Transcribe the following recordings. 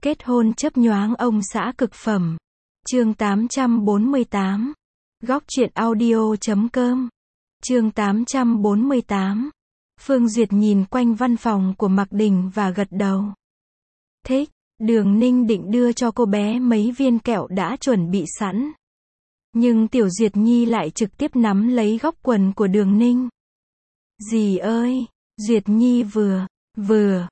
Kết hôn chớp nhoáng ông xã cực phẩm. Chương 848. Góc truyện audio.com. Chương 848. Phương Duyệt nhìn quanh văn phòng của Mạc Đình và gật đầu. Thích. Đường Ninh định đưa cho cô bé mấy viên kẹo đã chuẩn bị sẵn. Nhưng Tiểu Duyệt Nhi lại trực tiếp nắm lấy góc quần của Đường Ninh. Dì ơi! Duyệt Nhi vừa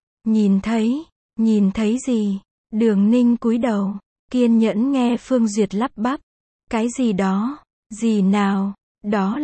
nhìn thấy gì? Đường Ninh cúi đầu, kiên nhẫn nghe Phương Duyệt lắp bắp. Cái gì đó? Gì nào? Đó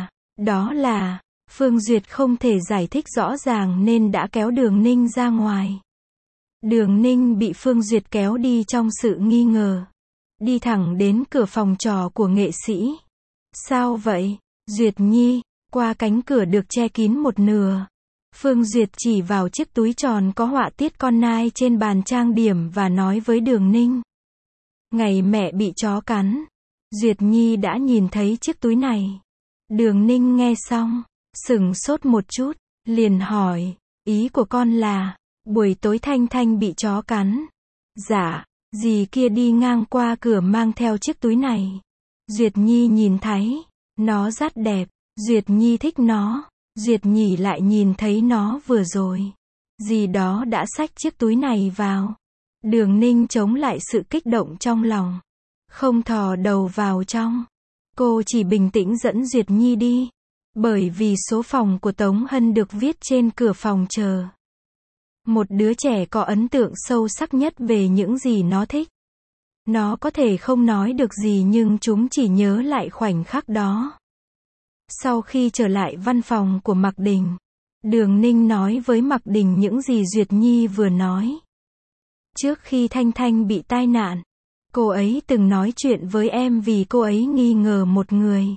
là... Phương Duyệt không thể giải thích rõ ràng nên đã kéo Đường Ninh ra ngoài. Đường Ninh bị Phương Duyệt kéo đi trong sự nghi ngờ. Đi thẳng đến cửa phòng trò của nghệ sĩ. Sao vậy? Duyệt Nhi, qua cánh cửa được che kín một nửa. Phương Duyệt chỉ vào chiếc túi tròn có họa tiết con nai trên bàn trang điểm và nói với Đường Ninh. Ngày mẹ bị chó cắn, Duyệt Nhi đã nhìn thấy chiếc túi này. Đường Ninh nghe xong, sửng sốt một chút, liền hỏi, ý của con là, buổi tối Thanh Thanh bị chó cắn. Dạ, dì kia đi ngang qua cửa mang theo chiếc túi này. Duyệt Nhi nhìn thấy, nó rất đẹp, Duyệt Nhi thích nó. Duyệt Nhi lại nhìn thấy nó vừa rồi. Dì đó đã xách chiếc túi này vào. Đường Ninh chống lại sự kích động trong lòng. Không thò đầu vào trong. Cô chỉ bình tĩnh dẫn Duyệt Nhi đi. Bởi vì số phòng của Tống Hân được viết trên cửa phòng chờ. Một đứa trẻ có ấn tượng sâu sắc nhất về những gì nó thích. Nó có thể không nói được gì nhưng chúng chỉ nhớ lại khoảnh khắc đó. Sau khi trở lại văn phòng của Mạc Đình, Đường Ninh nói với Mạc Đình những gì Duyệt Nhi vừa nói. Trước khi Thanh Thanh bị tai nạn, cô ấy từng nói chuyện với em vì cô ấy nghi ngờ một người.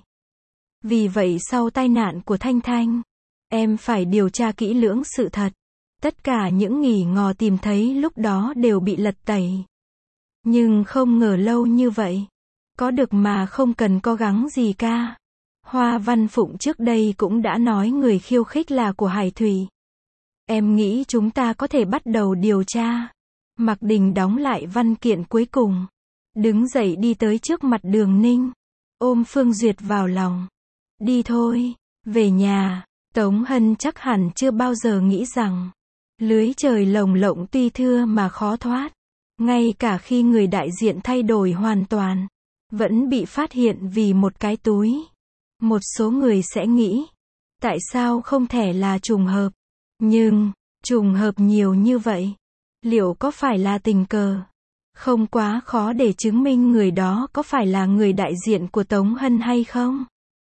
Vì vậy sau tai nạn của Thanh Thanh, em phải điều tra kỹ lưỡng sự thật. Tất cả những nghỉ ngò tìm thấy lúc đó đều bị lật tẩy. Nhưng không ngờ lâu như vậy. Có được mà không cần cố gắng gì ca. Hoa Văn Phụng trước đây cũng đã nói người khiêu khích là của Hải Thủy. Em nghĩ chúng ta có thể bắt đầu điều tra. Mạc Đình đóng lại văn kiện cuối cùng. Đứng dậy đi tới trước mặt Đường Ninh. Ôm Phương Duyệt vào lòng. Đi thôi, về nhà. Tống Hân chắc hẳn chưa bao giờ nghĩ rằng lưới trời lồng lộng tuy thưa mà khó thoát. Ngay cả khi người đại diện thay đổi hoàn toàn, vẫn bị phát hiện vì một cái túi. Một số người sẽ nghĩ, tại sao không thể là trùng hợp? Nhưng, trùng hợp nhiều như vậy, liệu có phải là tình cờ? Không quá khó để chứng minh người đó có phải là người đại diện của Tống Hân hay không?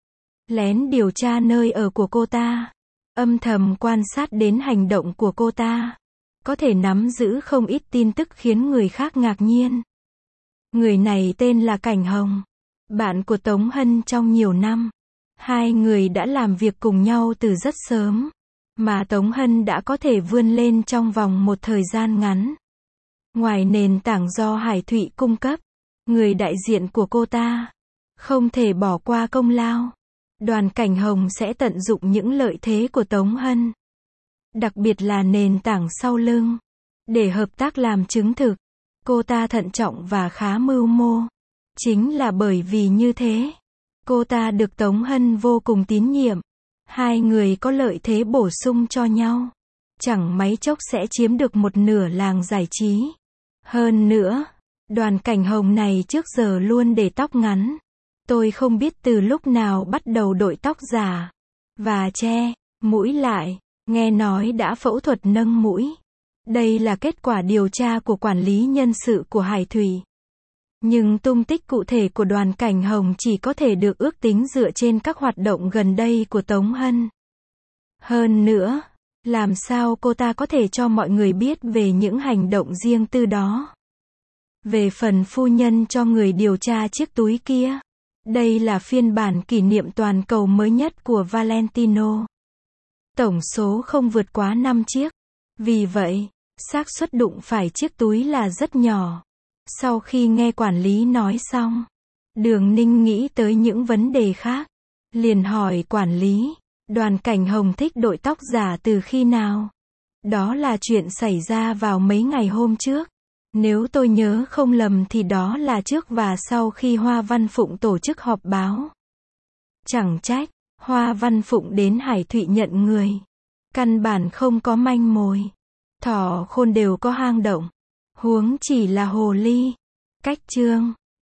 Lén điều tra nơi ở của cô ta, âm thầm quan sát đến hành động của cô ta, có thể nắm giữ không ít tin tức khiến người khác ngạc nhiên. Người này tên là Cảnh Hồng, bạn của Tống Hân trong nhiều năm. Hai người đã làm việc cùng nhau từ rất sớm, mà Tống Hân đã có thể vươn lên trong vòng một thời gian ngắn. Ngoài nền tảng do Hải Thụy cung cấp, người đại diện của cô ta không thể bỏ qua công lao. Đoàn Cảnh Hồng sẽ tận dụng những lợi thế của Tống Hân, đặc biệt là nền tảng sau lưng, để hợp tác làm chứng thực. Cô ta thận trọng và khá mưu mô. Chính là bởi vì như thế, cô ta được Tống Hân vô cùng tín nhiệm. Hai người có lợi thế bổ sung cho nhau. Chẳng mấy chốc sẽ chiếm được một nửa làng giải trí. Hơn nữa, Đoàn Cảnh Hồng này trước giờ luôn để tóc ngắn. Tôi không biết từ lúc nào bắt đầu đội tóc giả và che mũi lại. Nghe nói đã phẫu thuật nâng mũi. Đây là kết quả điều tra của quản lý nhân sự của Hải Thủy. Nhưng tung tích cụ thể của Đoàn Cảnh Hồng chỉ có thể được ước tính dựa trên các hoạt động gần đây của Tống Hân. Hơn nữa, làm sao cô ta có thể cho mọi người biết về những hành động riêng tư đó? Về phần phu nhân cho người điều tra chiếc túi kia, đây là phiên bản kỷ niệm toàn cầu mới nhất của Valentino. Tổng số không vượt quá 5 chiếc. Vì vậy, xác suất đụng phải chiếc túi là rất nhỏ. Sau khi nghe quản lý nói xong, Đường Ninh nghĩ tới những vấn đề khác. Liền hỏi quản lý, Đoàn Cảnh Hồng thích đội tóc giả từ khi nào? Đó là chuyện xảy ra vào mấy ngày hôm trước. Nếu tôi nhớ không lầm thì đó là trước và sau khi Hoa Văn Phụng tổ chức họp báo. Chẳng trách, Hoa Văn Phụng đến Hải Thụy nhận người. Căn bản không có manh mối. Thỏ khôn đều có hang động. Huống chỉ là hồ ly. Cách chương.